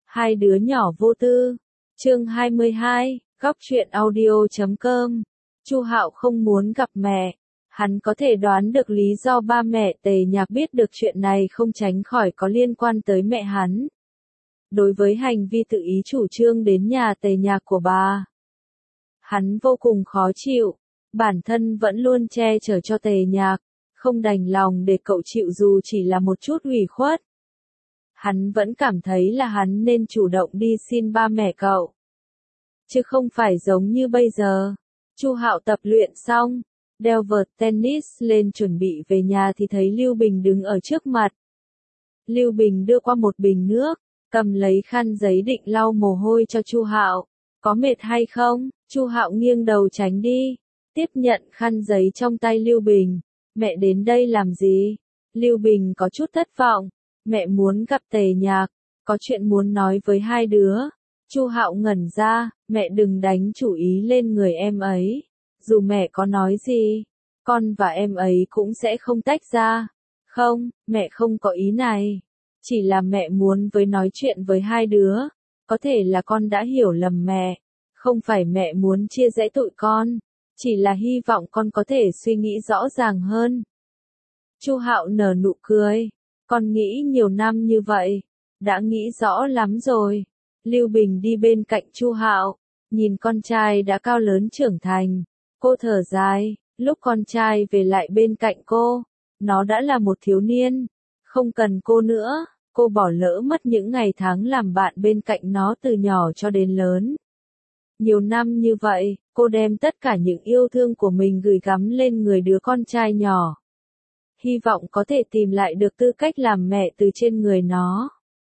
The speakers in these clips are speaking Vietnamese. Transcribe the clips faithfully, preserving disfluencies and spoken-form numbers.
Hai đứa nhỏ vô tư. Chương hai mươi hai, góc truyện audio chấm com. Chu Hạo không muốn gặp mẹ. Hắn có thể đoán được lý do ba mẹ Tề Nhạc biết được chuyện này không tránh khỏi có liên quan tới mẹ hắn. Đối với hành vi tự ý chủ trương đến nhà Tề Nhạc của bà, hắn vô cùng khó chịu. Bản thân vẫn luôn che chở cho Tề Nhạc, không đành lòng để cậu chịu dù chỉ là một chút ủy khuất. Hắn vẫn cảm thấy là hắn nên chủ động đi xin ba mẹ cậu, chứ không phải giống như bây giờ. Chu Hạo tập luyện xong, đeo vợt tennis lên chuẩn bị về nhà thì thấy Lưu Bình đứng ở trước mặt. Lưu Bình đưa qua một bình nước, cầm lấy khăn giấy định lau mồ hôi cho Chu Hạo. Có mệt hay không? Chu Hạo nghiêng đầu tránh đi, tiếp nhận khăn giấy trong tay Lưu Bình. Mẹ đến đây làm gì? Lưu Bình có chút thất vọng. Mẹ muốn gặp Tề Nhạc, có chuyện muốn nói với hai đứa. Chu Hạo ngẩn ra, mẹ đừng đánh chủ ý lên người em ấy. Dù mẹ có nói gì, con và em ấy cũng sẽ không tách ra. Không, mẹ không có ý này. Chỉ là mẹ muốn với nói chuyện với hai đứa. Có thể là con đã hiểu lầm mẹ. Không phải mẹ muốn chia rẽ tụi con. Chỉ là hy vọng con có thể suy nghĩ rõ ràng hơn. Chu Hạo nở nụ cười. Con nghĩ nhiều năm như vậy, đã nghĩ rõ lắm rồi. Lưu Bình đi bên cạnh Chu Hạo, nhìn con trai đã cao lớn trưởng thành. Cô thở dài, lúc con trai về lại bên cạnh cô, nó đã là một thiếu niên. Không cần cô nữa, cô bỏ lỡ mất những ngày tháng làm bạn bên cạnh nó từ nhỏ cho đến lớn. Nhiều năm như vậy, cô đem tất cả những yêu thương của mình gửi gắm lên người đứa con trai nhỏ. Hy vọng có thể tìm lại được tư cách làm mẹ từ trên người nó.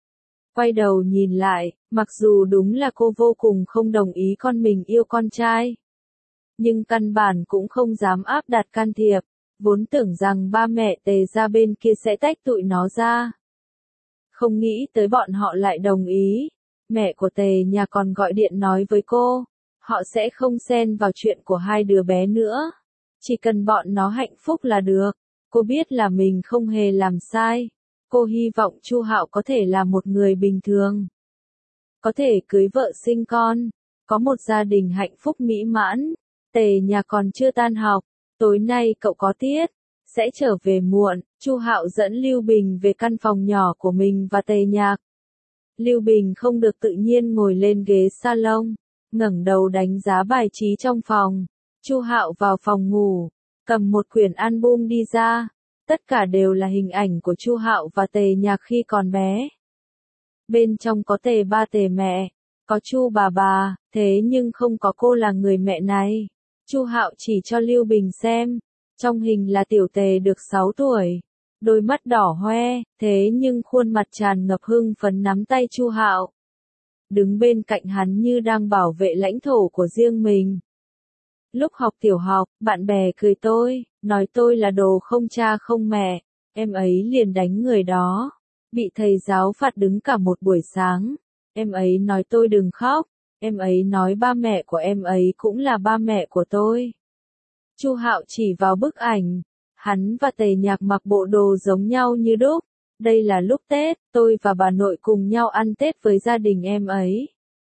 Quay đầu nhìn lại, mặc dù đúng là cô vô cùng không đồng ý con mình yêu con trai, nhưng căn bản cũng không dám áp đặt can thiệp, vốn tưởng rằng ba mẹ Tề ra bên kia sẽ tách tụi nó ra. Không nghĩ tới bọn họ lại đồng ý. Mẹ của Tề Nhà còn gọi điện nói với cô, họ sẽ không xen vào chuyện của hai đứa bé nữa. Chỉ cần bọn nó hạnh phúc là được. Cô biết là mình không hề làm sai. Cô hy vọng Chu Hạo có thể là một người bình thường, có thể cưới vợ sinh con, có một gia đình hạnh phúc mỹ mãn. Tề Nhà còn chưa tan học, tối nay cậu có tiết, sẽ trở về muộn. Chu Hạo dẫn Lưu Bình về căn phòng nhỏ của mình và Tề Nhạc. Lưu Bình không được tự nhiên ngồi lên ghế salon, ngẩng đầu đánh giá bài trí trong phòng. Chu Hạo vào phòng ngủ, cầm một quyển album đi ra, tất cả đều là hình ảnh của Chu Hạo và Tề Nhạc khi còn bé. Bên trong có Tề ba Tề mẹ, có Chu bà bà, thế nhưng không có cô là người mẹ này. Chu Hạo chỉ cho Lưu Bình xem, trong hình là tiểu Tề được sáu tuổi, đôi mắt đỏ hoe, thế nhưng khuôn mặt tràn ngập hưng phấn nắm tay Chu Hạo. Đứng bên cạnh hắn như đang bảo vệ lãnh thổ của riêng mình. Lúc học tiểu học, bạn bè cười tôi, nói tôi là đồ không cha không mẹ, em ấy liền đánh người đó. Bị thầy giáo phạt đứng cả một buổi sáng. Em ấy nói tôi đừng khóc, em ấy nói ba mẹ của em ấy cũng là ba mẹ của tôi. Chu Hạo chỉ vào bức ảnh, hắn và Tề Nhạc mặc bộ đồ giống nhau như đúc. Đây là lúc Tết, tôi và bà nội cùng nhau ăn Tết với gia đình em ấy.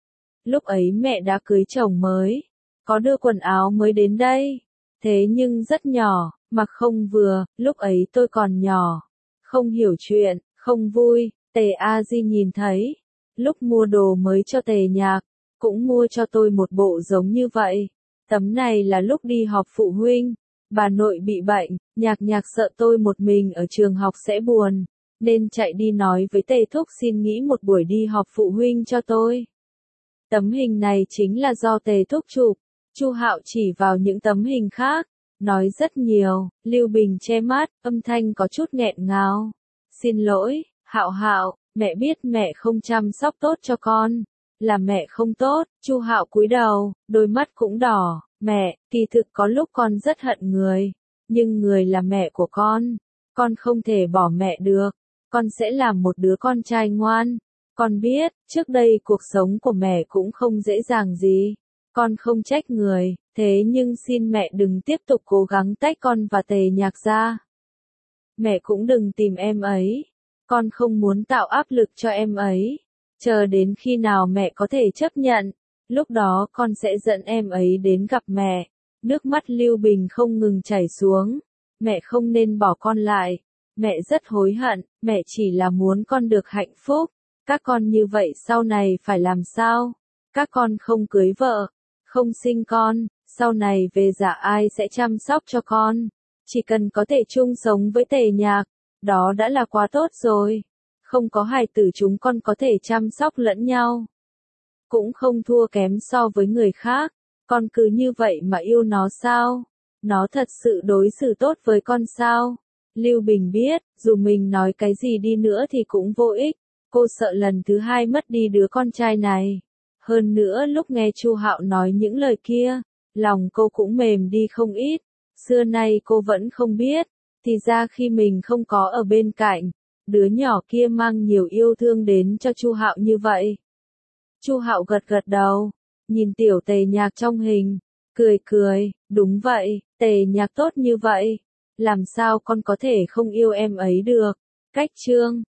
Lúc ấy mẹ đã cưới chồng mới, có đưa quần áo mới đến đây, thế nhưng rất nhỏ, mặc không vừa. Lúc ấy tôi còn nhỏ, không hiểu chuyện, không vui. Tề A Di nhìn thấy, lúc mua đồ mới cho Tề Nhạc, cũng mua cho tôi một bộ giống như vậy. Tấm này là lúc đi họp phụ huynh, bà nội bị bệnh, Nhạc Nhạc sợ tôi một mình ở trường học sẽ buồn, nên chạy đi nói với Tề Thúc xin nghỉ một buổi đi họp phụ huynh cho tôi. Tấm hình này chính là do Tề Thúc chụp. Chu Hạo chỉ vào những tấm hình khác, nói rất nhiều. Lưu Bình che mắt, âm thanh có chút nghẹn ngào. Xin lỗi, Hạo Hạo, mẹ biết mẹ không chăm sóc tốt cho con, là mẹ không tốt. Chu Hạo cúi đầu, đôi mắt cũng đỏ. Mẹ, kỳ thực có lúc con rất hận người, nhưng người là mẹ của con, con không thể bỏ mẹ được. Con sẽ làm một đứa con trai ngoan. Con biết, trước đây cuộc sống của mẹ cũng không dễ dàng gì. Con không trách người, thế nhưng xin mẹ đừng tiếp tục cố gắng tách con và Tề Nhạc ra. Mẹ cũng đừng tìm em ấy. Con không muốn tạo áp lực cho em ấy. chờ đến khi nào mẹ có thể chấp nhận, lúc đó con sẽ dẫn em ấy đến gặp mẹ. Nước mắt Lưu Bình không ngừng chảy xuống. Mẹ không nên bỏ con lại. Mẹ rất hối hận, mẹ chỉ là muốn con được hạnh phúc. Các con như vậy sau này phải làm sao? Các con không cưới vợ, không sinh con, sau này về già ai sẽ chăm sóc cho con? Chỉ cần có thể chung sống với Tề Nhạc, đó đã là quá tốt rồi. Không có hài tử chúng con có thể chăm sóc lẫn nhau. Cũng không thua kém so với người khác. Con cứ như vậy mà yêu nó sao? Nó thật sự đối xử tốt với con sao? Lưu Bình biết, dù mình nói cái gì đi nữa thì cũng vô ích. Cô sợ lần thứ hai mất đi đứa con trai này. Hơn nữa lúc nghe Chu Hạo nói những lời kia, lòng cô cũng mềm đi không ít. Xưa nay cô vẫn không biết, thì ra khi mình không có ở bên cạnh, đứa nhỏ kia mang nhiều yêu thương đến cho Chu Hạo như vậy. Chu Hạo gật gật đầu, nhìn tiểu Tề Nhạc trong hình, cười cười, đúng vậy, Tề Nhạc tốt như vậy, làm sao con có thể không yêu em ấy được. Cách chương